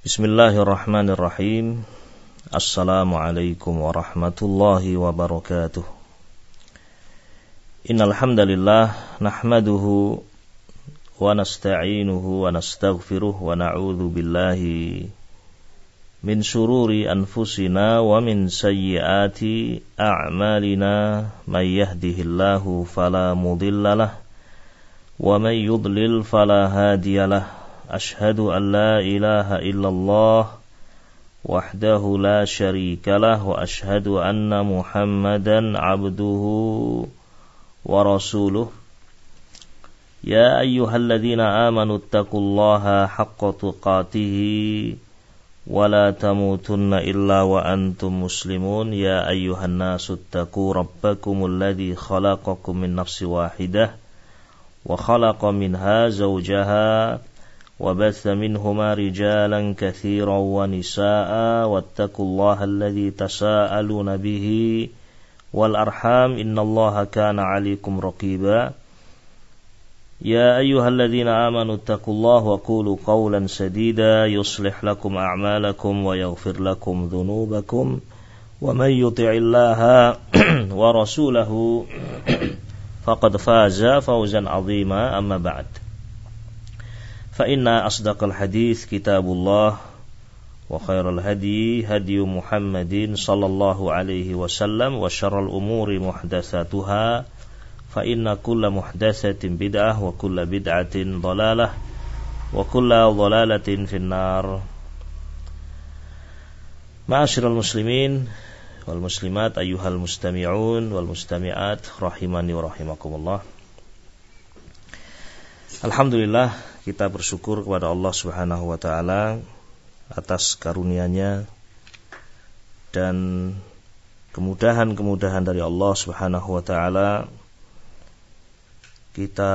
Bismillahirrahmanirrahim. Assalamualaikum warahmatullahi wabarakatuh. Innal hamdalillah nahmaduhu wa nasta'inuhu wa nastaghfiruh wa na'udzu billahi min shururi anfusina wa min sayyiati a'malina may yahdihillahu fala mudhillalah wa may yudlil fala hadiyalah. Ashhadu an la ilaha illallah wahdahu la syarikalah wa ashhadu anna Muhammadan abduhu wa rasuluh. Ya ayyuhalladzina amanu taqullaha haqqa tuqatih wa la tamutunna illa wa antum muslimun. Ya ayyuhan nasu taqu rabbakumul ladzi khalaqakum min nafsin wahidah wa khalaqa minha zawjaha وبث منهما رجالا كثيرا ونساء واتقوا الله الذي تساءلون به والأرحام إن الله كان عليكم رقيبا يا أيها الذين آمنوا اتقوا الله وقولوا قولا سديدا يصلح لكم أعمالكم ويغفر لكم ذنوبكم ومن يطع الله ورسوله فقد فاز فوزا عظيما أما بعد فإن أصدق الحديث كتاب الله وخير الهدي هدي محمد صلى الله عليه وسلم وشر الأمور محدثاتها فإن كل محدثة بدعة وكل بدعة ضلالة وكل ضلالة في النار. معاشر المسلمين والمسلمات أيها المستمعون والمستمعات رحمني ورحمكم الله. Alhamdulillah, kita bersyukur kepada Allah Subhanahu wa taala atas karunia-Nya dan kemudahan-kemudahan dari Allah Subhanahu wa taala. Kita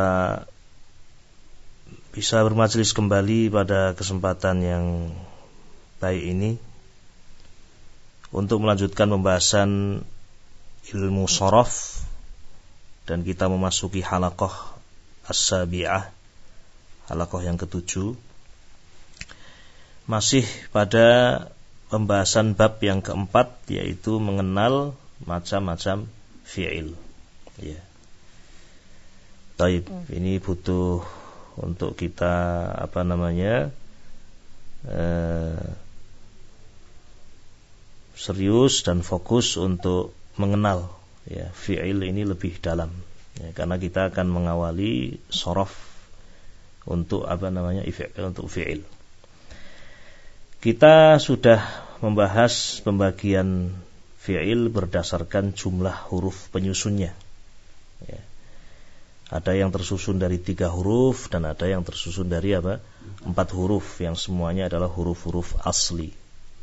bisa bermajelis kembali pada kesempatan yang baik ini untuk melanjutkan pembahasan ilmu sharaf, dan kita memasuki halaqah as-sabi'ah, halaqah yang ke-7, masih pada pembahasan bab yang keempat, yaitu mengenal macam-macam fi'il. Ya. Baik, ini butuh untuk kita serius dan fokus untuk mengenal ya fi'il ini lebih dalam. Ya, karena kita akan mengawali sharaf untuk untuk fi'il. Kita sudah membahas pembagian fi'il berdasarkan jumlah huruf penyusunnya. Ya. Ada yang tersusun dari 3 huruf dan ada yang tersusun dari 4 huruf, yang semuanya adalah huruf-huruf asli.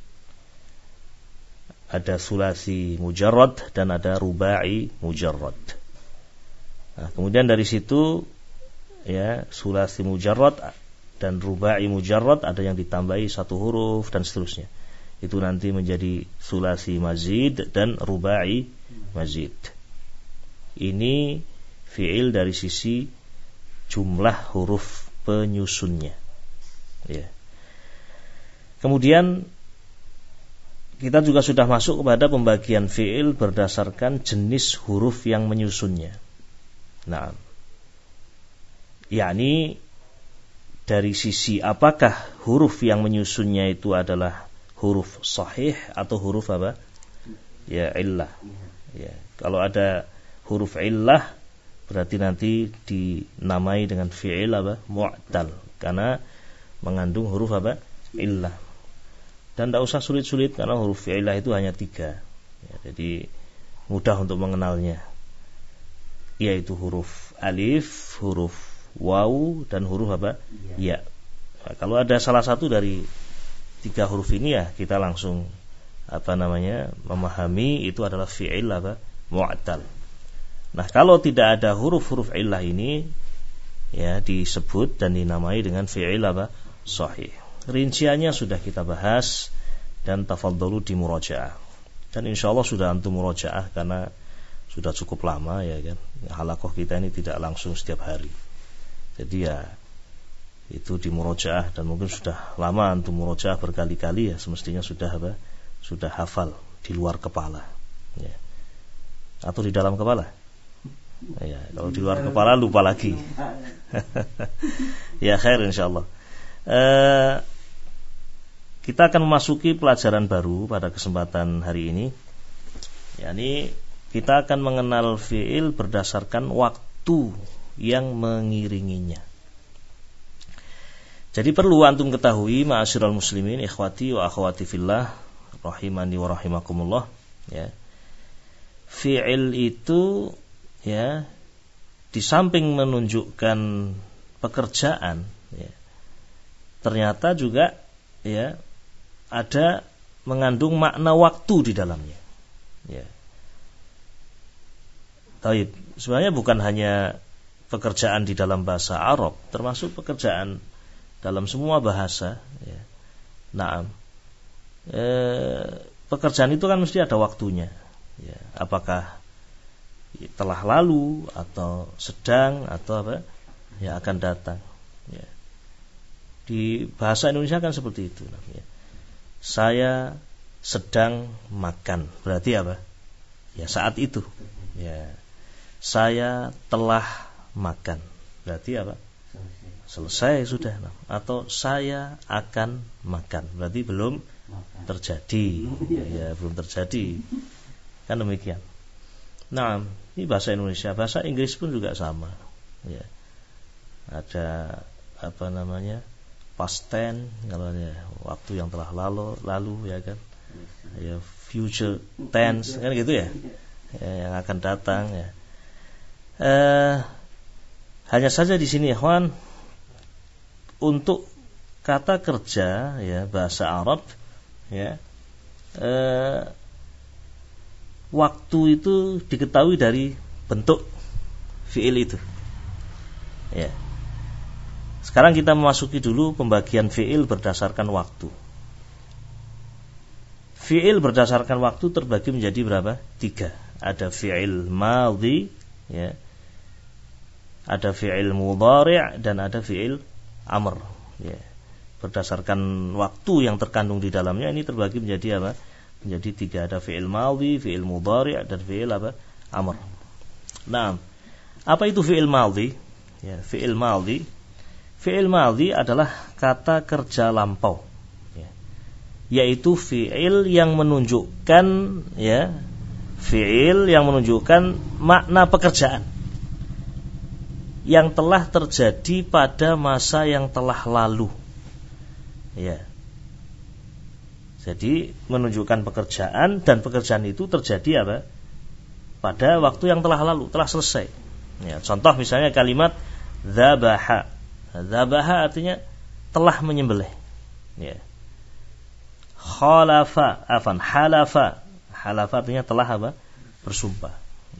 Ada sulasi mujarrad dan ada rubai mujarrad. Nah, kemudian dari situ ya sulasi mujarrad dan rubai mujarrad ada yang ditambahi 1 huruf dan seterusnya. Itu nanti menjadi sulasi mazid dan rubai mazid. Ini fi'il dari sisi jumlah huruf penyusunnya. Ya. Kemudian kita juga sudah masuk kepada pembagian fi'il berdasarkan jenis huruf yang menyusunnya. Nah, yakni dari sisi apakah huruf yang menyusunnya itu adalah huruf sahih atau huruf ya illah. Ya, kalau ada huruf illah berarti nanti dinamai dengan fi'il mu'tal, karena mengandung huruf illah. Dan tidak usah sulit-sulit karena huruf illah itu hanya 3. Ya, jadi mudah untuk mengenalnya, yaitu huruf alif, huruf waw, dan huruf ya. Nah, kalau ada salah satu dari 3 huruf ini ya kita langsung memahami itu adalah fi'il mu'tal. Nah, kalau tidak ada huruf-huruf illah ini ya disebut dan dinamai dengan fi'il sahih. Rinciannya sudah kita bahas dan tafadhalu di murajaah. Dan insyaallah sudah antum murajaah karena sudah cukup lama ya kan. Halaqah kita ini tidak langsung setiap hari. Jadi itu di murojaah, dan mungkin sudah lama antum murojaah berkali-kali ya, semestinya sudah hafal di luar kepala ya. Atau di dalam kepala ya, kalau di luar kepala lupa lagi. Ya khair insyaallah. Kita akan memasuki pelajaran baru pada kesempatan hari ini, yakni kita akan mengenal fi'il berdasarkan waktu yang mengiringinya. Jadi perlu antum ketahui, ma'asyiral muslimin, ikhwati wa akhwati fillah, rahimani wa rahimakumullah, ya. Fi'il itu ya, di samping menunjukkan pekerjaan ya, ternyata juga ya ada mengandung makna waktu di dalamnya. Ya. Taib. Sebenarnya bukan hanya pekerjaan di dalam bahasa Arab, termasuk pekerjaan dalam semua bahasa ya. Naam. Pekerjaan itu kan mesti ada waktunya ya. Apakah telah lalu atau sedang atau apa ya akan datang ya. Di bahasa Indonesia kan seperti itu ya. Saya sedang makan, berarti apa? Ya saat itu ya. Saya telah makan, berarti apa? Selesai sudah. Atau saya akan makan, berarti belum terjadi ya, belum terjadi. Kan demikian. Nah, ini bahasa Indonesia. Bahasa Inggris pun juga sama ya. Ada apa namanya, past tense, kalau ya, waktu yang telah lalu ya kan ya, future tense kan gitu ya, yang akan datang ya. Hanya saja di sini ikhwan, untuk kata kerja ya bahasa Arab ya, waktu itu diketahui dari bentuk fi'il itu ya. Sekarang kita memasuki dulu pembagian fi'il berdasarkan waktu. Fi'il berdasarkan waktu terbagi menjadi berapa? 3. Ada fi'il madhi ya, ada fi'il mudhari' dan ada fi'il amr ya. Berdasarkan waktu yang terkandung di dalamnya ini terbagi menjadi apa? Menjadi 3. Ada fi'il madhi, fi'il mudhari' dan fi'il apa? Amr. Nah, apa itu fi'il madhi? Ya, fi'il madhi. Fi'il madhi adalah kata kerja lampau ya. Yaitu fi'il yang menunjukkan ya, fi'il yang menunjukkan makna pekerjaan yang telah terjadi pada masa yang telah lalu ya. Jadi menunjukkan pekerjaan, dan pekerjaan itu terjadi apa? Pada waktu yang telah lalu, telah selesai ya. Contoh misalnya kalimat dzabaha. Dzabaha artinya telah menyembelih ya. Khalafa, halafa. Halafa artinya telah apa? Bersumpah.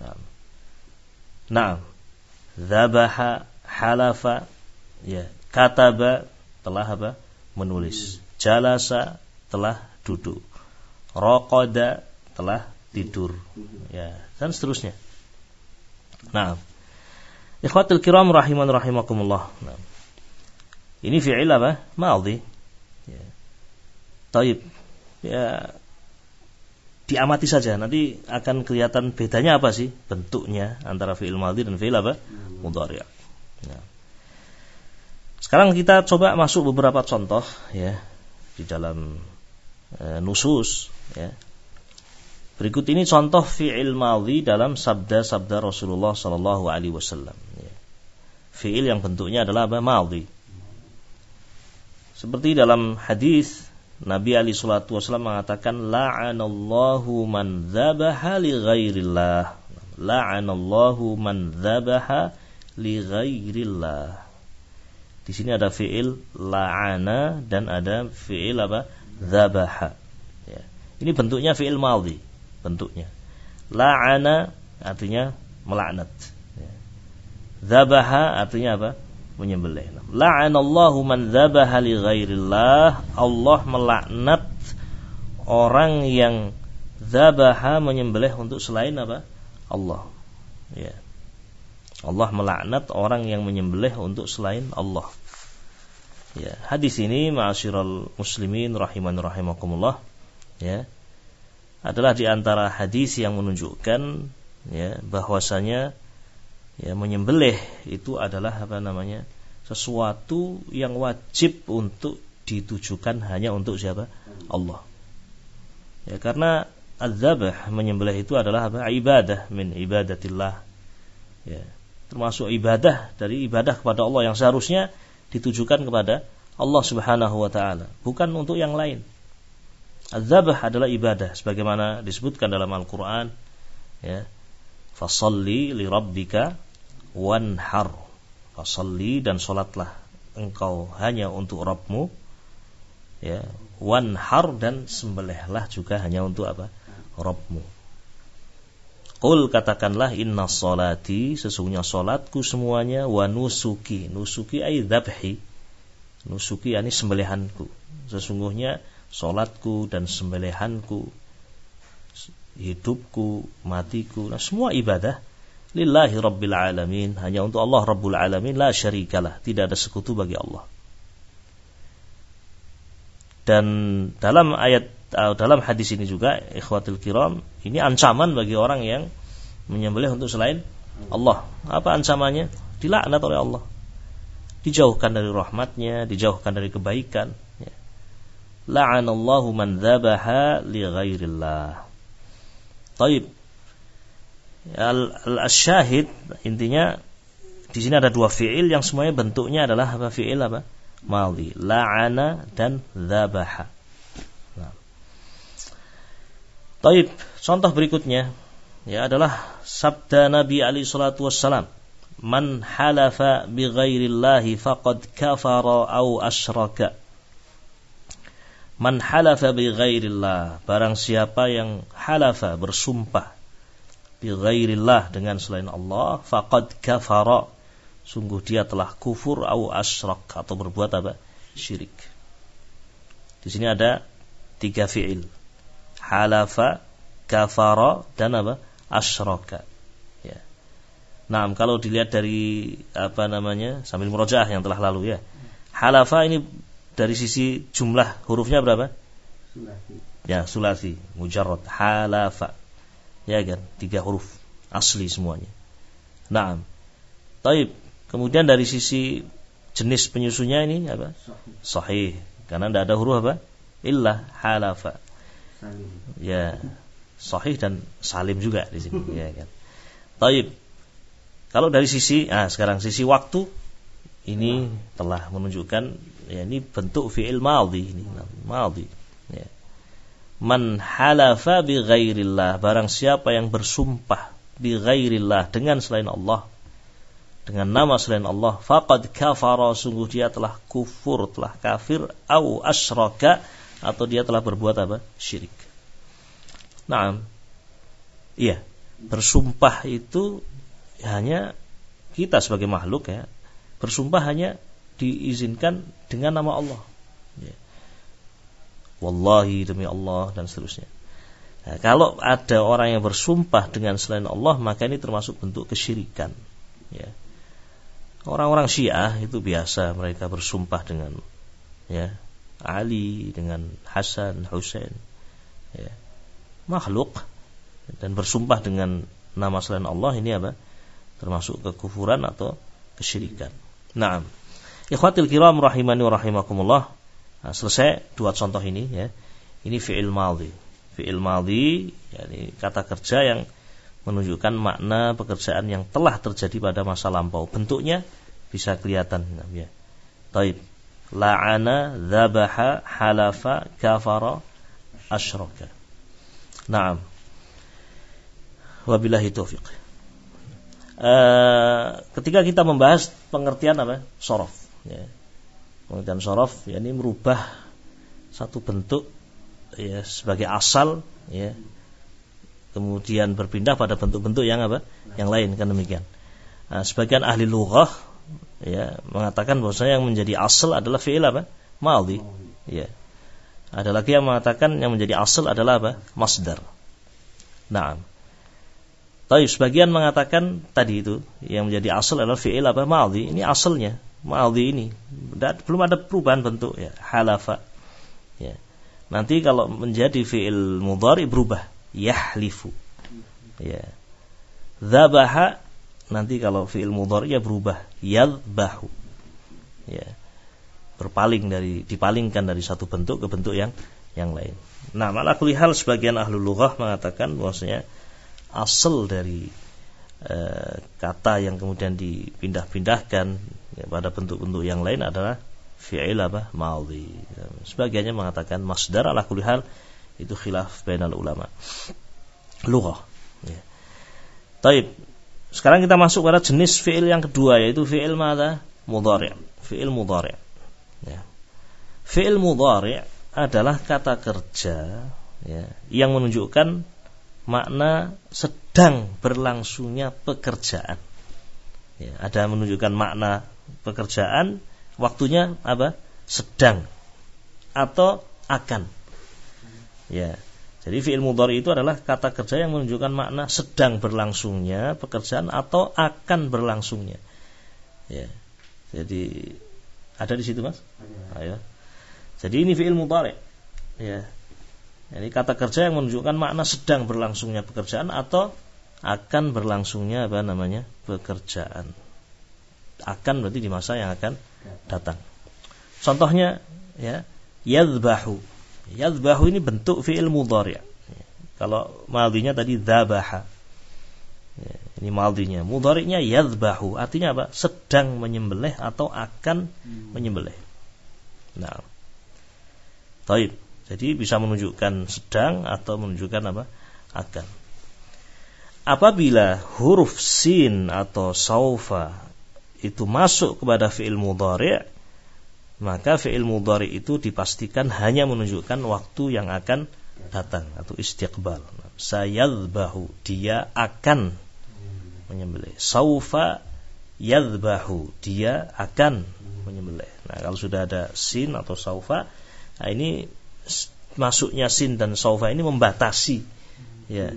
Nah, dzabaha, halafa ya. Kataba, telah apa? Menulis. Jalasa, telah duduk. Raqada, telah tidur ya, dan seterusnya. Nah, ikhwatul kiram rahiman rahimakumullah. Nah, ini fi'il apa? Madhi ya. Taib ya, diamati saja, nanti akan kelihatan bedanya apa sih bentuknya antara fi'il madhi dan fi'il apa? Mudhari'. Ya. Sekarang kita coba masuk beberapa contoh ya di dalam nusus ya. Berikut ini contoh fi'il madhi dalam sabda-sabda Rasulullah sallallahu alaihi wasallam ya. Fi'il yang bentuknya adalah apa? Madhi. Seperti dalam hadis Nabi alaihi salatu wasallam mengatakan, la'anallahu man dzabaha li ghairillah. La'anallahu man dzabaha li ghairillah. Di sini ada fi'il la'ana dan ada fi'il apa? Dzabaha. Ya. Ini bentuknya fi'il madhi, bentuknya. La'ana artinya melaknat. Ya. Dzabaha artinya apa? Menyembelih. La'anallahu man dzabaha li ghairillah. Allah melaknat orang yang dzabaha, menyembelih untuk selain apa? Allah. Ya. Allah melaknat orang yang menyembelih untuk selain Allah. Ya, hadis ini ma'asyiral muslimin rahiman rahimakumullah, ya, adalah di antara hadis yang menunjukkan ya bahwasanya ya menyembelih itu adalah sesuatu yang wajib untuk ditujukan hanya untuk siapa? Allah. Ya, karena az-zabh menyembelih itu adalah ibadah min ibadatillah. Ya, termasuk ibadah dari ibadah kepada Allah yang seharusnya ditujukan kepada Allah Subhanahu wa taala, bukan untuk yang lain. Az-zabh adalah ibadah sebagaimana disebutkan dalam Al-Qur'an, ya. Fashalli li rabbika wanhar. Fashalli, dan salatlah engkau hanya untuk Rabbmu, ya. Wanhar, dan sembelihlah juga hanya untuk apa? Rabbmu. Qul, katakanlah, inna sholati, sesungguhnya salatku semuanya, wa nusuki, nusuki ay dzabhi, nusuki yakni sembelihanku, sesungguhnya salatku dan sembelihanku, hidupku, matiku, nah semua ibadah lillahi rabbil alamin, hanya untuk Allah Rabbul alamin, la syarikalah, tidak ada sekutu bagi Allah. Dan dalam hadis ini juga, ikhwatul kiram, ini ancaman bagi orang yang menyembelih untuk selain Allah. Apa ancamannya? Dilaknat oleh Allah, dijauhkan dari rahmatnya, dijauhkan dari kebaikan. La'anallahu man dzabaha li ghairillah. Taib. Al-syahid, intinya di sini ada dua fi'il yang semuanya bentuknya adalah apa? Fi'il apa? Madhi. La'ana dan dzabaha. Taib, contoh berikutnya ya adalah sabda Nabi alaihi salatu wassalam, man halafa bi ghairillahi faqad kafara au asyraka. Man halafa bi ghairillah, barang siapa yang halafa, bersumpah, bi ghairillah, dengan selain Allah, faqad kafara, sungguh dia telah kufur, au asyrak, atau berbuat apa? Syirik. Di sini ada 3 fi'il. Halafa, kafara, dan apa? Asyraka. Ya. Nah, kalau dilihat dari sambil murojaah yang telah lalu, ya. Halafa ini dari sisi jumlah hurufnya berapa? Sulasi. Ya, sulasi, mujarrad, halafa. Ya kan, 3 huruf asli semuanya. Naam. Taib. Kemudian dari sisi jenis penyusunnya ini apa? Sahih. Karena tidak ada huruf apa? Illa, halafa. Salim. Ya, sahih dan salim juga di sini, ya kan. Taib. Kalau dari sisi, sekarang sisi waktu, ini telah menunjukkan, ya, ini bentuk fi'il madhi, ini madhi. Ya. Man halafa bi ghairillah, barang siapa yang bersumpah bi ghairillah, dengan selain Allah, dengan nama selain Allah, faqad kafara, sungguh dia telah kufur, telah kafir, au asyraka, atau dia telah berbuat apa? Syirik. Naam. Iya, bersumpah itu hanya kita sebagai makhluk, ya, bersumpah hanya diizinkan dengan nama Allah, ya. Wallahi, demi Allah, dan seterusnya. Nah, kalau ada orang yang bersumpah dengan selain Allah, maka ini termasuk bentuk kesyirikan, ya. Orang-orang Syiah itu biasa mereka bersumpah dengan, ya, Ali, dengan Hasan, Husain, ya, makhluk, dan bersumpah dengan nama selain Allah, ini apa? Termasuk kekufuran atau kesyirikan. Naam. Ikhwatil kiram rahimani wa rahimakumullah. Nah, selesai 2 contoh ini, ya. Ini fi'il madhi. Fi'il madhi, yakni kata kerja yang menunjukkan makna pekerjaan yang telah terjadi pada masa lampau. Bentuknya bisa kelihatan, ya. Taib. La'ana, dzabaha, halafa, kafara, asyraka. Naam. Wabillahi taufiq. Ketika kita membahas pengertian apa? Shorof, ya. Pengertian shorof, yakni merubah satu bentuk, ya, sebagai asal, ya, kemudian berpindah pada bentuk-bentuk yang apa? Yang lain, kan demikian. Sebagian ahli lughah, ya, mengatakan bahwasanya yang menjadi asal adalah fi'il apa? Madhi. Ya. Ada lagi yang mengatakan yang menjadi asal adalah apa? Masdar. Naam. Tapi sebagian mengatakan tadi itu yang menjadi asal adalah fi'il apa? Madhi. Ini asalnya, madhi ini. Belum ada perubahan bentuk ya, halafa. Ya. Nanti kalau menjadi fi'il mudhari berubah, yahlifu. Ya. Dzabaha nanti kalau fi'il mudhari ya berubah, yadhbahu. Ya. Dipalingkan dari satu bentuk ke bentuk yang lain. Nah, ala kulli hal sebagian ahli lughah mengatakan bahwasanya asal dari kata yang kemudian dipindah-pindahkan ya, pada bentuk-bentuk yang lain adalah fi'il madhi. Sebagiannya mengatakan masdar, ala kulli hal itu khilaf bainal ulama lughah. Ya. Taib. Sekarang kita masuk pada jenis fi'il yang kedua, yaitu fi'il mudhari'. Fi'il mudhari'. Ya. Fi'il mudhari' adalah kata kerja ya, yang menunjukkan makna sedang berlangsungnya pekerjaan. Ya, ada menunjukkan makna pekerjaan, waktunya apa? Sedang atau akan. Ya. Jadi fi'il mudhari itu adalah kata kerja yang menunjukkan makna sedang berlangsungnya pekerjaan atau akan berlangsungnya. Ya. Jadi ada di situ, Mas? Ayo. Jadi ini fi'il mudhari. Ya. Jadi kata kerja yang menunjukkan makna sedang berlangsungnya pekerjaan atau akan berlangsungnya pekerjaan. Akan berarti di masa yang akan datang. Contohnya ya, yadhbahu. Yadhbahu ini bentuk fi'il mudhari'. Ya. Kalau madhinya tadi dzabaha. Ya, ini madhinya. Mudhari'nya yadhbahu. Artinya apa? Sedang menyembelih atau akan menyembelih. Nah. Taib. Jadi bisa menunjukkan sedang atau menunjukkan apa? Akan. Apabila huruf sin atau saufa itu masuk kepada fi'il mudhari', maka fi'il mudhari' itu dipastikan hanya menunjukkan waktu yang akan datang atau istiqbal. Sayadhbahu, dia akan menyembelih. Saufa yadhbahu, dia akan menyembelih. Nah, kalau sudah ada sin atau saufa, nah ini masuknya sin dan saufa ini membatasi ya,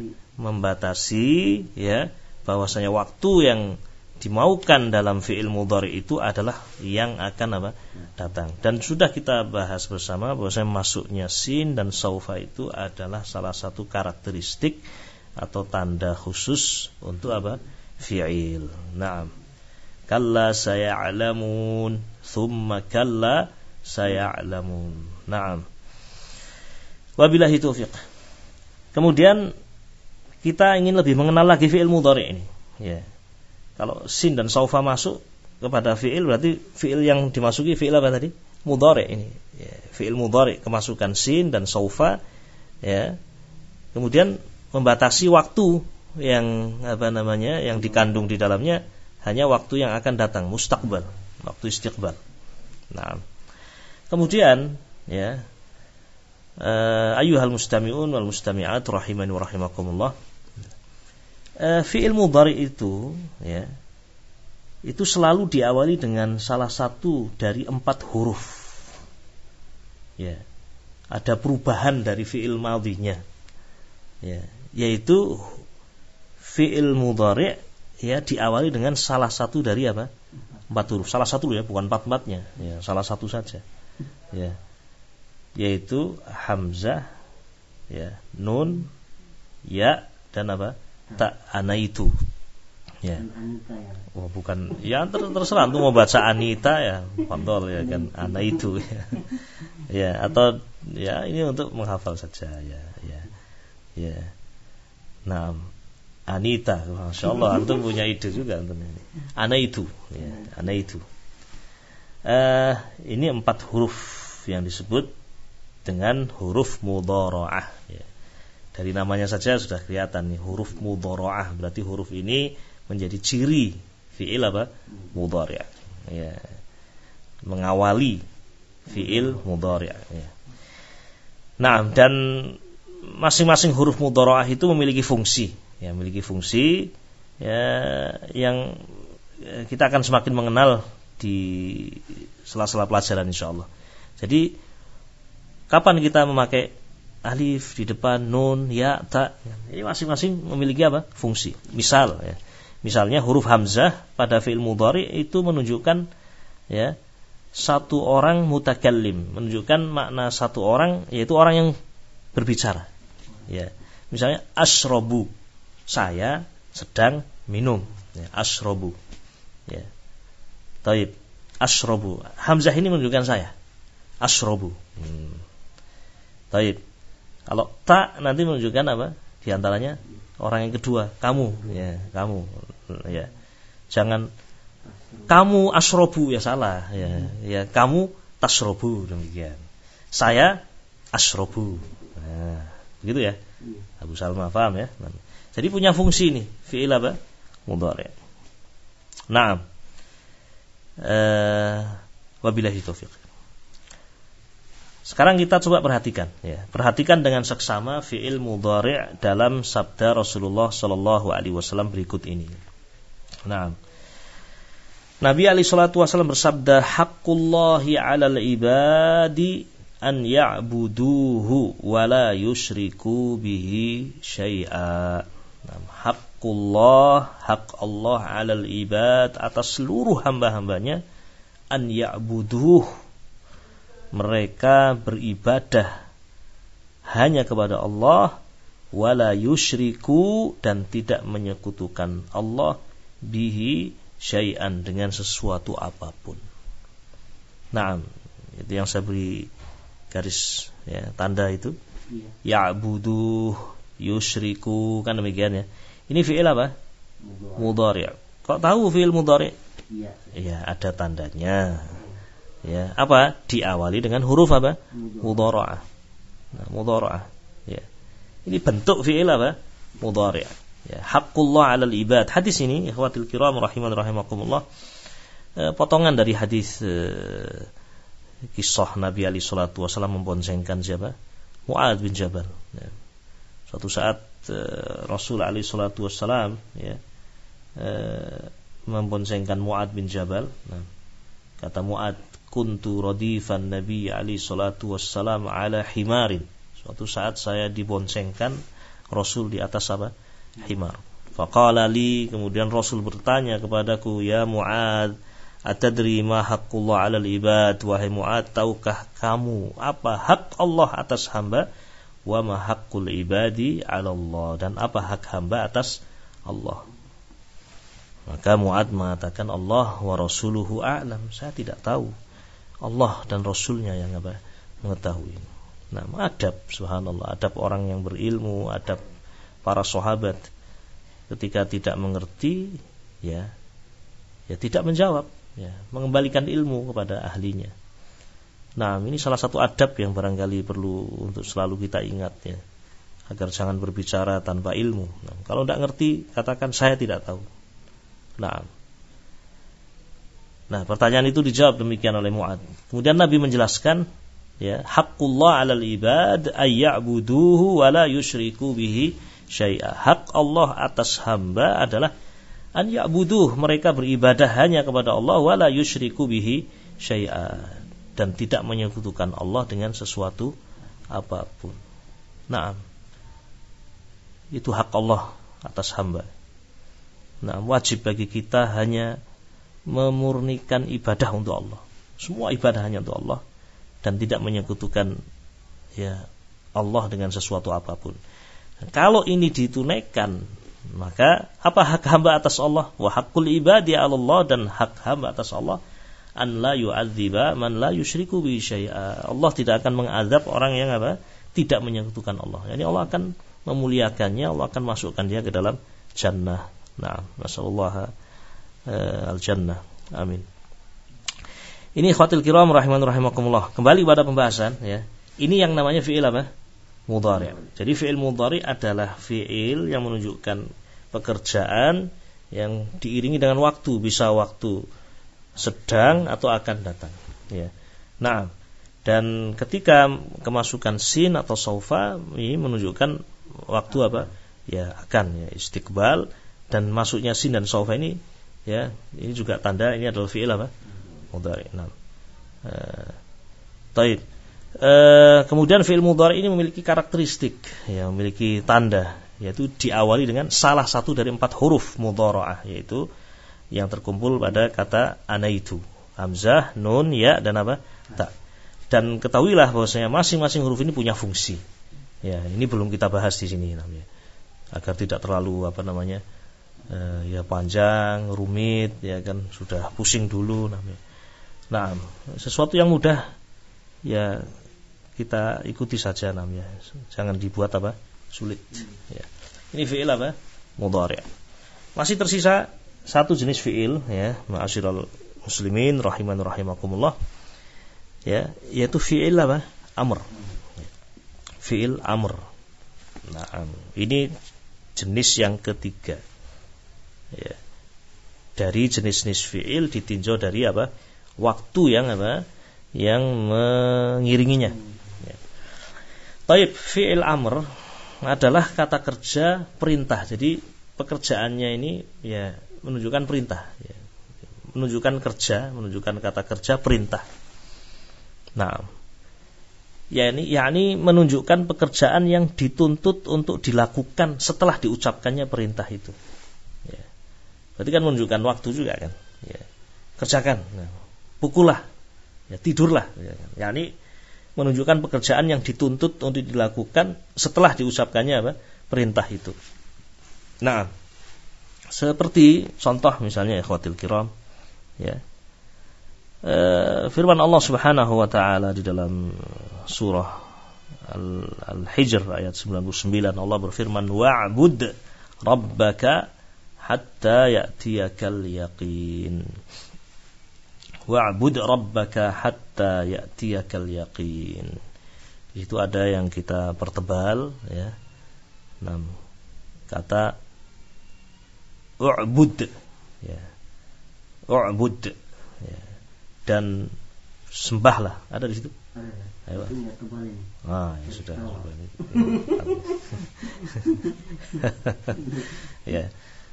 bahwasanya waktu yang dimaukan dalam fi'il mudhari itu adalah yang akan datang. Dan sudah kita bahas bersama bahwasanya masuknya sin dan saufa itu adalah salah satu karakteristik atau tanda khusus untuk fi'il. Naam. Kalla saya'lamun, thumma kalla saya'lamun. Naam. Wabillahi taufiq. Kemudian kita ingin lebih mengenal lagi fi'il mudhari' ini. Ya. Kalau sin dan saufa masuk kepada fi'il, berarti fi'il yang dimasuki fi'il apa tadi? Mudhari' ini. Ya. Fi'il mudhari' kemasukan sin dan saufa. Ya. Kemudian membatasi waktu yang yang dikandung di dalamnya hanya waktu yang akan datang, mustaqbal, waktu istiqbal. Nah. Kemudian ya, ayyuhal mustami'un wal mustami'at rahimani wa rahimakumullah. Fi'il mudhari itu ya, itu selalu diawali dengan salah satu dari 4 huruf. Ya. Ada perubahan dari fi'il madhinya. Ya, yaitu fi'il mudhari ya diawali dengan salah satu dari 4 huruf. Salah satu ya, bukan 4-4-nya. Ya, salah satu saja. Ya. Yaitu hamzah, ya, nun, ya, dan ta, anaitu. Ya. Oh, bukan, ya terserah untuk mau baca anita ya, fadhol ya kan, anaitu ya. Ya, atau ya ini untuk menghafal saja ya, ya. Ya. Nah, anita, masyaallah antum punya ide juga antum ini. Anaitu, ya, anaitu. Ini 4 huruf yang disebut dengan huruf mudhara'ah ya. Dari namanya saja sudah kelihatan nih, huruf mudhara'ah, berarti huruf ini menjadi ciri fi'il mudhari' ya. Mengawali fi'il mudhari' ya. Nah, dan masing-masing huruf mudhara'ah itu memiliki fungsi ya, ya, yang kita akan semakin mengenal di sela-sela pelajaran insyaallah. Jadi kapan kita memakai alif di depan, nun, ya, ta, ini masing-masing memiliki fungsi. Misalnya huruf hamzah pada fi'il mudhari itu menunjukkan ya, satu orang mutakallim, menunjukkan makna satu orang, yaitu orang yang berbicara. Ya. Misalnya asyrabu, saya sedang minum. Ya, asyrabu. Ya. Taib, asyrabu. Hamzah ini menunjukkan saya. Asyrabu. Taib. Kalau ta nanti menunjukkan apa? Di antaranya orang yang kedua, kamu. Ya, kamu. Ya. Jangan kamu asrobu, ya salah, ya kamu tasrobu, demikian. Saya asrobu. Nah, begitu ya. Abu Salma paham ya. Jadi punya fungsi nih, fi'il apa? Mudhari'. Naam. Wabillahi taufiq. Sekarang kita coba perhatikan, ya. Perhatikan dengan seksama fi'il mudhari' dalam sabda Rasulullah sallallahu alaihi wasallam berikut ini. Naam. Nabi alaihi salatu wasallam bersabda, haqqullahi 'alal ibadi an ya'buduhu wa la yusyriku bihi syai'a. Haqqullah, hak Allah 'alal ibad, atas seluruh hamba-hambanya, an ya'buduhu, mereka beribadah hanya kepada Allah, wa la yusyriku, dan tidak menyekutukan Allah, bihi syai'an, dengan sesuatu apapun. Nah, itu yang saya beri garis, ya, tanda itu. Ya'budu, yusyriku, kan demikian ya. Ini fi'il apa? Mudhari'. Kok tahu fi'il mudhari'? Ya, ada tandanya. Ya, apa? Diawali dengan huruf apa? Mudhara'ah. Nah, mudhara'ah. Ya. Ini bentuk fi'il apa? Mudhari'. Ya, haqqullah 'alal ibad. Hadis ini, ikhwatul kiram rahimakumullah, potongan dari hadis kisah Nabi alaihi salatu wasallam memboncengkan siapa? Mu'ad bin Jabal. Ya. Suatu saat Rasul alaihi salatu wasallam, ya, memboncengkan Mu'ad bin Jabal. Nah, kata Mu'ad, kuntu radifan Nabi alaihi salatu wassalam ala himarin. Suatu saat saya diboncengkan Rasul di atas apa? Himar. Faqala li, kemudian Rasul bertanya kepadaku, ya Mu'ad, atadri ma haqqullah 'alal ibad, wahai Mu'ad, tahukah kamu apa hak Allah atas hamba, wa ma haqqul ibadi 'ala Allah, dan apa hak hamba atas Allah. Maka Mu'ad mengatakan, Allah wa rasuluhu a'lam, saya tidak tahu, Allah dan Rasulnya yang apa mengetahui. Nah, adab, subhanallah, adab orang yang berilmu, adab para sahabat ketika tidak mengerti, ya tidak menjawab, ya, mengembalikan ilmu kepada ahlinya. Nah, ini salah satu adab yang barangkali perlu untuk selalu kita ingat, ya, agar jangan berbicara tanpa ilmu. Nah, kalau tidak ngerti, katakan saya tidak tahu. Nah, pertanyaan itu dijawab demikian oleh Mu'ad. Kemudian Nabi menjelaskan, ya, haqqullah 'alal ibad ay ya'buduhu wa la yusyriku bihi syai'a. Hak Allah atas hamba adalah an ya'buduh, mereka beribadah hanya kepada Allah, wa la yusyriku bihi syai'a, dan tidak menyekutukan Allah dengan sesuatu apapun. Nah, itu hak Allah atas hamba. Nah, wajib bagi kita hanya memurnikan ibadah untuk Allah. Semua ibadah hanya untuk Allah, dan tidak menyekutukan, ya, Allah dengan sesuatu apapun. Kalau ini ditunaikan, maka apa hak hamba atas Allah? Wa haqqul ibadi 'ala Allah, dan hak hamba atas Allah, an la yu'adziba man la yusyriku bi syai'a. Allah tidak akan mengazab orang yang apa? Tidak menyekutukan Allah. Yani Allah akan memuliakannya, Allah akan masukkan dia ke dalam jannah. Nah, nasallallahu al-jannah. Amin. Ini ikhwatul kiram rahimakumullah. Kembali pada pembahasan, ya. Ini yang namanya fi'il apa? Mudhari'. Jadi fi'il mudhari' adalah fi'il yang menunjukkan pekerjaan yang diiringi dengan waktu, bisa waktu sedang atau akan datang, ya. Nah, dan ketika kemasukan sin atau saufa, ini menunjukkan waktu apa? Ya, akan, ya, istiqbal, dan masuknya sin dan saufa ini, ya, ini juga tanda ini adalah fi'il apa? Mudhari'. Nah, taib. Kemudian fi'il mudhari' ini memiliki karakteristik, ya, memiliki tanda, yaitu diawali dengan salah satu dari 4 huruf mudhara'ah, yaitu yang terkumpul pada kata anaitu. Hamzah, nun, ya dan apa? Ta. Dan ketahuilah bahwasanya masing-masing huruf ini punya fungsi. Ya, ini belum kita bahas di sini namanya. Agar tidak terlalu ya panjang, rumit, ya kan sudah pusing dulu namanya. Nah, sesuatu yang mudah ya kita ikuti saja namanya. Jangan dibuat sulit. Ya. Ini fi'il mudhari'. Masih tersisa satu jenis fi'il ya, ma'asyiral muslimin rahiman rahimakumullah. Ya, yaitu fi'il amr. Fi'il amr. Nah, ini jenis yang ketiga. Ya. Dari jenis-jenis fi'il ditinjau dari waktu yang yang mengiringinya. Ya. Taib, fi'il amr adalah kata kerja perintah. Jadi pekerjaannya ini ya menunjukkan perintah, ya. Menunjukkan kerja, menunjukkan kata kerja perintah. Nah, yakni menunjukkan pekerjaan yang dituntut untuk dilakukan setelah diucapkannya perintah itu. Ya. Berarti kan menunjukkan waktu juga kan. Ya. Kerjakan, nah, pukullah, ya, tidurlah. Ya. Yakni menunjukkan pekerjaan yang dituntut untuk dilakukan setelah diucapkannya perintah itu. Nah, seperti contoh misalnya ikhwatil kiram, ya. Firman Allah Subhanahu wa taala di dalam surah Al-Hijr ayat 99, Allah berfirman, wa'bud rabbaka hatta ya'tiyakal yaqin. Wa'bud rabbaka hatta ya'tiyakal yaqin. Itu ada yang kita pertebal, ya. Nah, kata u'bud, ya. U'bud, ya. Dan sembahlah, ada di situ? Ayo. Ya sudah. Ya.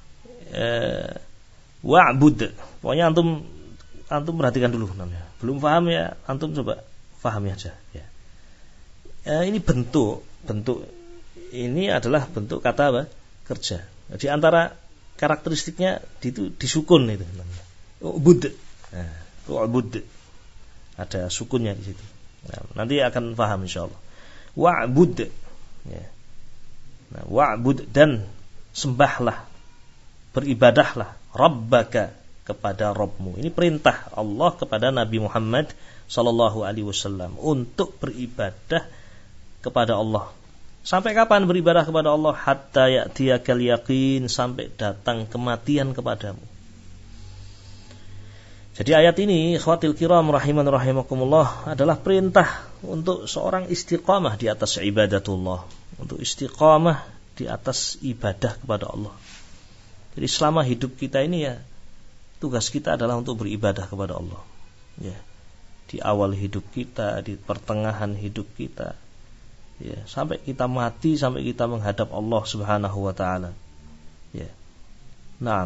Wa'bud. Pokoknya antum perhatikan dulu namanya. Belum paham ya, antum coba pahami aja ya. Ini bentuk ini adalah bentuk kata kerja. Di antara karakteristiknya itu disukun itu namanya. Ubud. Nah, ubud. Ada sukunnya di situ. Nah, nanti akan paham insyaallah. Wa'bud. Ya. Nah, wa'bud dan sembahlah, beribadahlah rabbaka, kepada Rabbmu. Ini perintah Allah kepada Nabi Muhammad sallallahu alaihi wasallam untuk beribadah kepada Allah. Sampai kapan beribadah kepada Allah? Hatta ya'tiyakal yaqin, sampai datang kematian kepadamu. Jadi ayat ini ikhwatil kiram rahiman rahimakumullah adalah perintah untuk seorang istiqamah di atas ibadatullah, untuk istiqamah di atas ibadah kepada Allah. Jadi selama hidup kita ini ya tugas kita adalah untuk beribadah kepada Allah. Ya. Di awal hidup kita, di pertengahan hidup kita, ya, sampai kita mati, sampai kita menghadap Allah Subhanahu wa taala. Ya. Naam.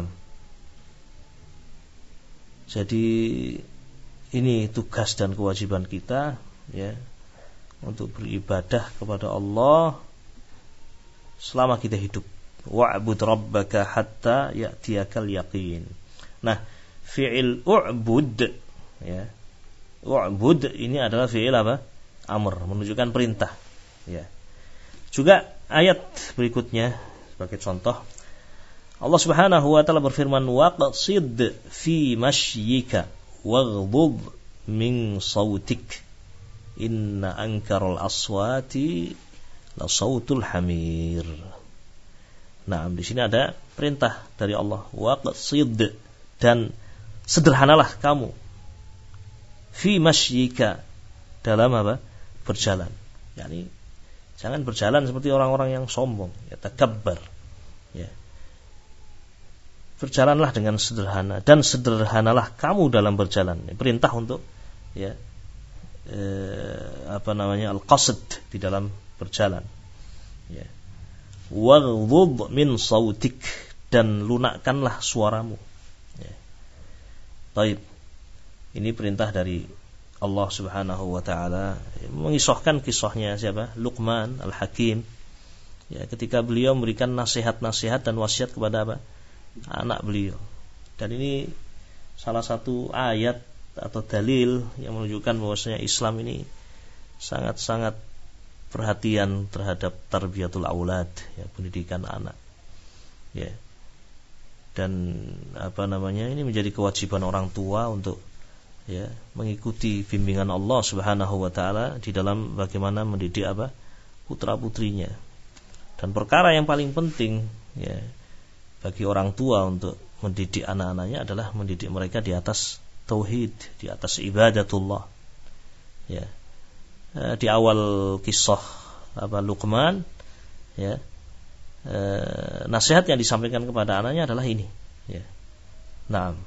Jadi ini tugas dan kewajiban kita, ya, untuk beribadah kepada Allah selama kita hidup. Wa'bud rabbaka hatta ya'tiyakal yaqin. Nah, fi'il u'bud, ya. U'bud ini adalah fi'il amr, menunjukkan perintah, ya. Juga ayat berikutnya sebagai contoh, Allah Subhanahu wa taala berfirman, waqsid fi mashyika waghdud min sautik inna ankaral aswati la sautul hamir. Nah, di sini ada perintah dari Allah, waqsid, dan sederhanalah kamu fi mashyika, dalam berjalan. Yani jangan berjalan seperti orang-orang yang sombong, ya, takabbar, ya. Berjalanlah dengan sederhana, dan sederhanalah kamu dalam berjalan. Perintah untuk, ya, al-qasd, di dalam berjalan, ya. Waghdud min sautik, dan lunakkanlah suaramu. Baik. Ini perintah dari Allah Subhanahu wa taala, mengisahkan kisahnya siapa? Luqman Al-Hakim. Ya, ketika beliau memberikan nasihat-nasihat dan wasiat kepada anak beliau. Dan ini salah satu ayat atau dalil yang menunjukkan bahwasanya Islam ini sangat-sangat perhatian terhadap tarbiyatul aulad, ya, pendidikan anak. Ya. Dan ini menjadi kewajiban orang tua untuk, ya, mengikuti bimbingan Allah Subhanahu wa taala di dalam bagaimana mendidik putra-putrinya. Dan perkara yang paling penting, ya, bagi orang tua untuk mendidik anak-anaknya adalah mendidik mereka di atas tauhid, di atas ibadatullah. Ya. Di awal kisah Luqman, ya, nasihat yang disampaikan kepada anaknya adalah ini, ya. Naam.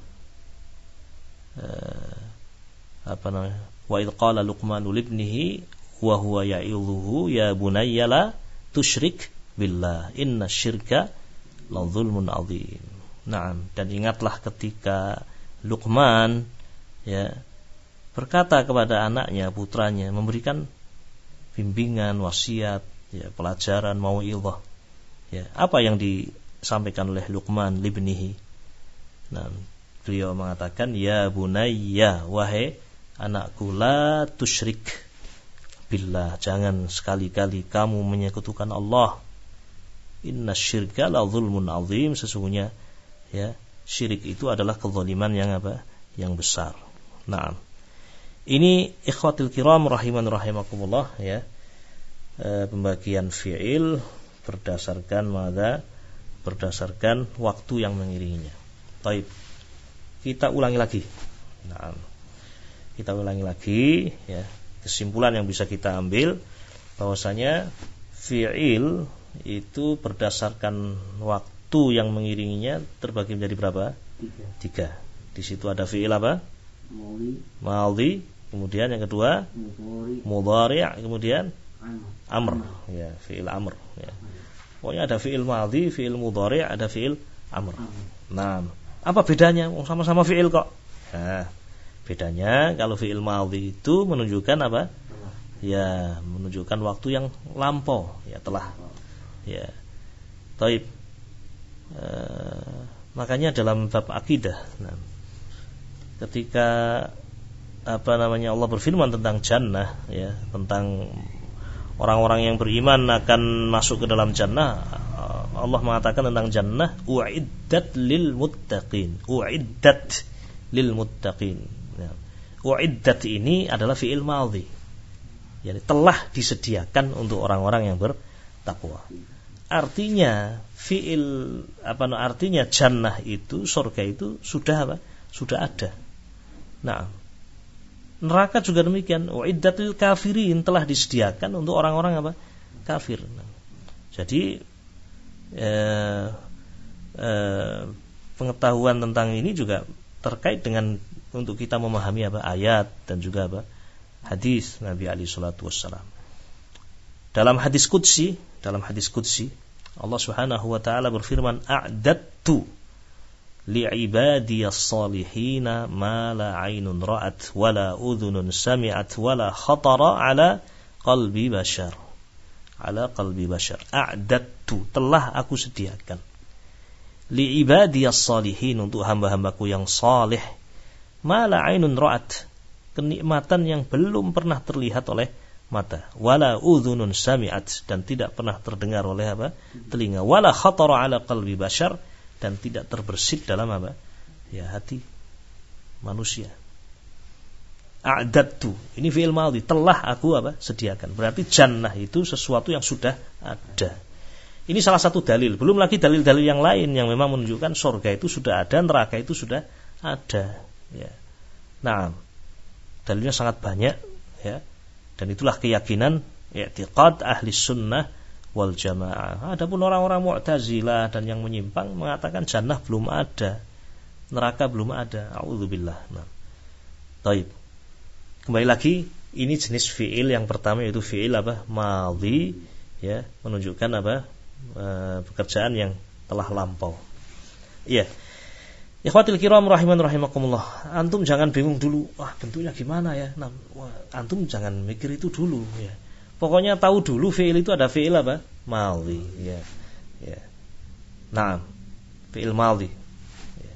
Wa idh qala Luqmanu libnihi wa huwa ya'idhuhu ya bunayya la tusyrik billah innasyirka la dzulmun 'adzim. Naam, dan ingatlah ketika Luqman, ya, berkata kepada anaknya, putranya, memberikan bimbingan, wasiat, ya, pelajaran, mau'izah. Ya, apa yang disampaikan oleh Luqman libnihi? Nah, beliau mengatakan, ya bunayya, wahai anakku, la tusyrik billah, jangan sekali-kali kamu menyekutukan Allah. Innasyirka la dzulmun 'adzim, sesungguhnya, ya, syirik itu adalah kezaliman yang besar. Nah, ini ikhwatil kiram rahiman rahimakumullah, ya, pembagian fi'il berdasarkan waktu yang mengiringinya. Taib. Kita ulangi lagi. Nah, kita ulangi lagi, ya, kesimpulan yang bisa kita ambil bahwasanya fi'il itu berdasarkan waktu yang mengiringinya terbagi menjadi berapa? 3. Di situ ada fi'il Madhi, kemudian yang kedua mudhari', kemudian amr, ya, fi'il amr, ya. Pokoknya ada fi'il madhi, fi'il mudhari', ada fi'il amr. Nah, apa bedanya? Sama-sama fi'il kok. Nah, bedanya kalau fi'il madhi itu menunjukkan apa? Ya, menunjukkan waktu yang lampau, ya, telah. Ya. Taib. Makanya dalam bab akidah, nah, ketika Allah berfirman tentang jannah, ya, tentang orang-orang yang beriman akan masuk ke dalam jannah, Allah mengatakan tentang jannah, u'iddat lil muttaqin. U'iddat lil muttaqin. Ya. U'iddat ini adalah fi'il madhi, yani telah disediakan untuk orang-orang yang bertakwa. Artinya artinya jannah itu, surga itu sudah ada. Nah, neraka juga demikian. Uiddatil kafirin, telah disediakan untuk orang-orang kafir. Nah, jadi pengetahuan tentang ini juga terkait dengan untuk kita memahami ayat dan juga hadis Nabi alaihi salatu wassalam. Dalam hadis qudsi Allah Subhanahu wa taala berfirman, a'dattu li'ibadiyas salihina ma la 'ainun ra'at wa la udhunun sami'at wa la khatara 'ala qalbi bashar. A'dattu, telah aku sediakan, li'ibadiyas salihin, untuk hamba-hambaku yang saleh, ma la 'ainun ra'at, kenikmatan yang belum pernah terlihat oleh mata, wala udhunun sami'at, dan tidak pernah terdengar oleh telinga, wala khatara 'ala qalbi bashar, dan tidak terbersit dalam hati manusia. A'dattu, ini fi'il madhi, telah aku sediakan. Berarti jannah itu sesuatu yang sudah ada. Ini salah satu dalil. Belum lagi dalil-dalil yang lain yang memang menunjukkan surga itu sudah ada, neraka itu sudah ada, ya. Nah, dalilnya sangat banyak, ya. Dan itulah keyakinan i'tiqad ahli sunnah wal jamaah. Adapun orang-orang Mu'tazilah dan yang menyimpang mengatakan jannah belum ada, neraka belum ada. A'udzubillah. Nah, taib. Kembali lagi, ini jenis fi'il yang pertama, yaitu fi'il madhi, ya, menunjukkan pekerjaan yang telah lampau. Iya. Ikhwatil kiram rahiman rahimakumullah. Antum jangan bingung dulu, bentuknya gimana ya? Nah, antum jangan mikir itu dulu, ya. Pokoknya tahu dulu fi'il itu ada fi'il madhi, ya. Ya. Nah, fi'il madhi. Ya.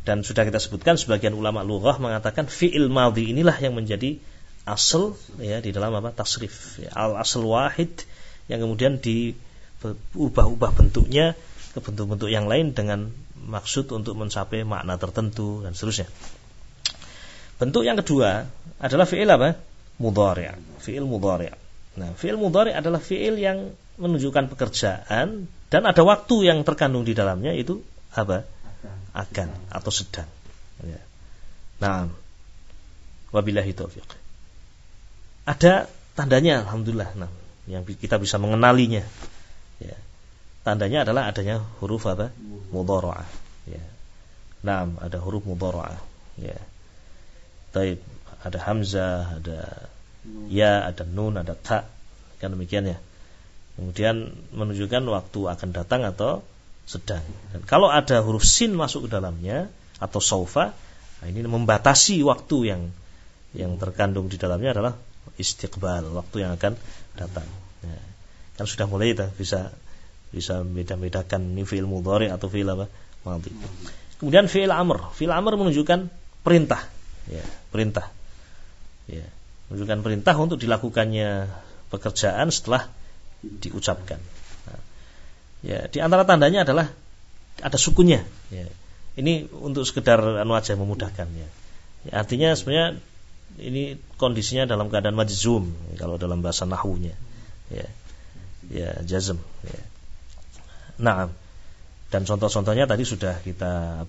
Dan sudah kita sebutkan sebagian ulama lughah mengatakan fi'il madhi inilah yang menjadi asal ya di dalam tasrif. Ya, al-asl wahid yang kemudian diubah-ubah bentuknya ke bentuk-bentuk yang lain dengan maksud untuk mencapai makna tertentu dan seterusnya. Bentuk yang kedua adalah fi'il mudhari'. Fi'il mudhari'. Nah, fi'il mudhari' adalah fi'il yang menunjukkan pekerjaan dan ada waktu yang terkandung di dalamnya, itu akan atau sedang. Ya. Nah, wabillahi taufiq. Ada tandanya, alhamdulillah. Nah, yang kita bisa mengenalinya. Ya. Tandanya adalah adanya huruf mudhara'ah. Ya. Nah, ada huruf mudhara'ah. Ya. Taib, ada hamzah, ada ya, ada nun, ada ta, kan demikian ya. Kemudian menunjukkan waktu akan datang atau sedang. Dan kalau ada huruf sin masuk ke dalamnya atau saufa, nah ini membatasi waktu yang terkandung di dalamnya adalah istiqbal, waktu yang akan datang. Ya. Kan sudah mulai kita bisa beda-bedakan ini fi'il mudhari atau fi'il madhi. Kemudian fi'il amr. Fi'il amr menunjukkan perintah. Ya, perintah. Ya, menunjukkan perintah untuk dilakukannya pekerjaan setelah diucapkan. Nah, ya, di antara tandanya adalah ada sukunnya. Ya. Ini untuk sekedar aja memudahkan. Ya. Ya, artinya sebenarnya ini kondisinya dalam keadaan majzum kalau dalam bahasa nahwunya. Ya, ya jazm. Ya. Nah, dan contoh-contohnya tadi sudah kita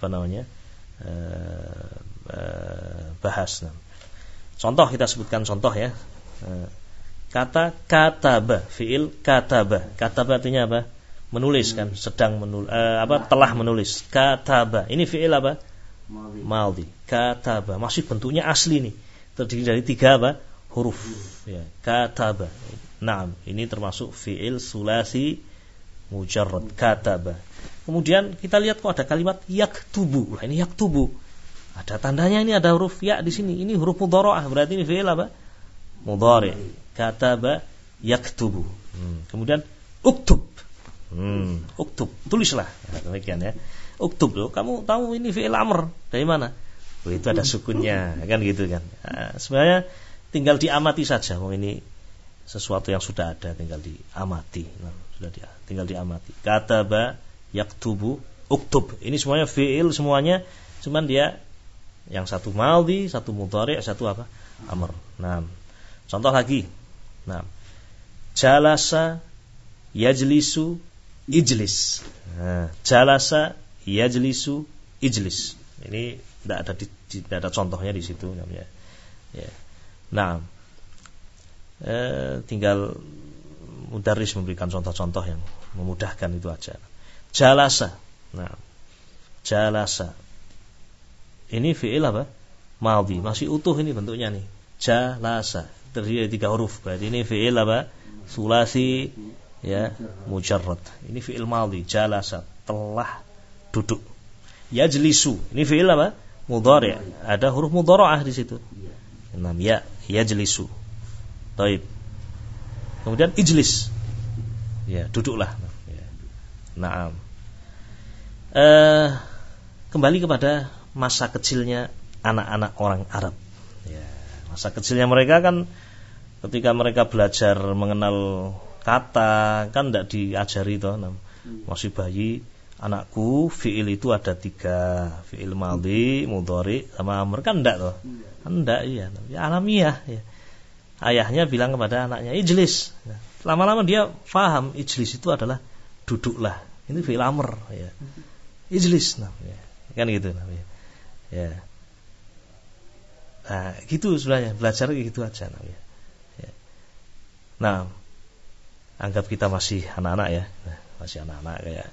bahas. Nah, contoh kita sebutkan contoh ya. Kata kataba, fiil kataba. Kataba artinya apa? Menulis kan, sedang menulis, telah menulis. Kataba. Ini fiil madhi. Kataba. Masih bentuknya asli nih. Terdiri dari 3 huruf. Ya, kataba. Naam, ini termasuk fiil sulasi mujarrad, kataba. Kemudian kita lihat kok ada kalimat yaktubu. Wah, ini yaktubu. Ada tandanya, ini ada huruf ya di sini. Ini huruf mudhara'ah, berarti ini fi'il mudhari'. Kataba yaktubu. Kemudian uktub. Uktub, tulislah. Ya, demikian ya. Uktub loh, kamu tahu ini fi'il amr dari mana? Oh, itu ada sukunnya, kan gitu kan. Nah, sebenarnya tinggal diamati saja. Ini sesuatu yang sudah ada, tinggal diamati. Nah, tinggal diamati. Kataba yaktubu, uktub. Ini semuanya fi'il semuanya, cuman dia yang satu madhi, satu mudhari', satu amr. Nah, contoh lagi. Nah, jalasa yajlisu ijlis. Nah, jalasa yajlisu ijlis. Ini tidak ada contohnya di situ namanya. Ya. Nah, tinggal mudarris memberikan contoh-contoh yang memudahkan itu aja. Jalasa. Nah, jalasa. Ini fi'il madhi, masih utuh ini bentuknya nih. Jalasa, terdiri dari 3 huruf. Berarti ini fi'il sulasi ya mujarrad. Ini fi'il madhi, jalasa, telah duduk. Yajlisu, ini fi'il mudhari', ada huruf mudhara'ah di situ. Enam ya, yajlisu. Taib. Kemudian ijlis. Ya, duduklah. Ya. Naam. Kembali kepada masa kecilnya anak-anak orang Arab. Ya, masa kecilnya mereka kan ketika mereka belajar mengenal kata kan tidak diajari toh, masih bayi. Anakku fi'il itu ada 3, fi'il madhi, mudhari, sama amr, kan enggak toh? Enggak, iya, alamiah. Ya. Ayahnya bilang kepada anaknya ijlis. Ya. Lama-lama dia faham ijlis itu adalah duduklah. Ini fi'il amr. Ya. Ijlis, ya. Kan gitu. Ya. Nah, gitu sebenarnya belajar gitu aja. Ya. Nah, anggap kita masih anak-anak ya, masih anak-anak kayak.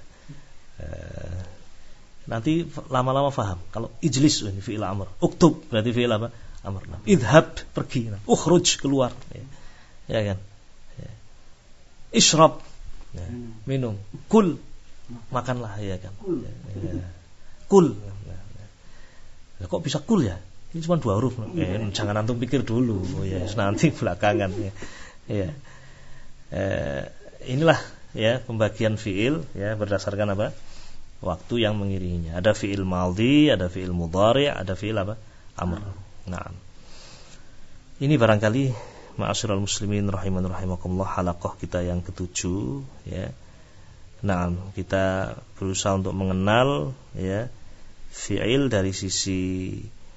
Nanti lama-lama faham. Kalau ijlis ini fi'il amr, uktub berarti fi'il amr. Idhab pergi, ukhruj keluar. Ya kan. Ya. Ishrab, ya. Minum. Kul, makanlah ya kan. Ya. Kul. Ya. Kok bisa kul ya? Ini cuma 2 huruf. Jangan antum pikir dulu. Oh ya, nanti belakangan. Ya. Inilah ya pembagian fiil ya berdasarkan waktu yang mengiringinya. Ada fi'il madhi, ada fi'il mudhari', ada fi'il apa? Amr. Nah, ini barangkali ma'asyiral muslimin rahiman rahimakumullah halaqah kita yang ke-7 ya. Nah, kita berusaha untuk mengenal ya fi'il dari sisi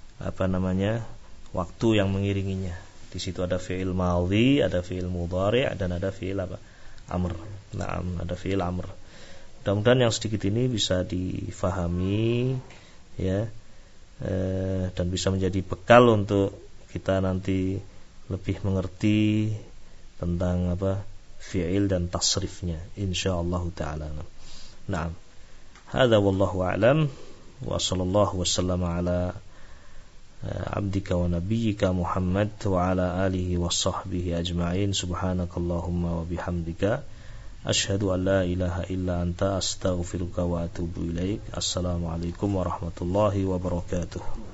waktu yang mengiringinya. Di situ ada fi'il madhi, ada fi'il mudhari', dan ada fi'il apa? Amr. Nah, ada fi'il amr. Mudah-mudahan yang sedikit ini bisa difahami ya, dan bisa menjadi bekal untuk kita nanti lebih mengerti tentang fi'il dan tasrifnya insyaallah taala. Naam. Hadza wallahu a'lam wa sallallahu wasallama ala abdika wa nabiyyika Muhammad wa ala alihi wa sahbihi ajma'in. Subhanakallahumma wa bihamdika asyhadu an la ilaha illa anta astaghfiruka wa atubu ilaik. Assalamualaikum warahmatullahi wabarakatuh.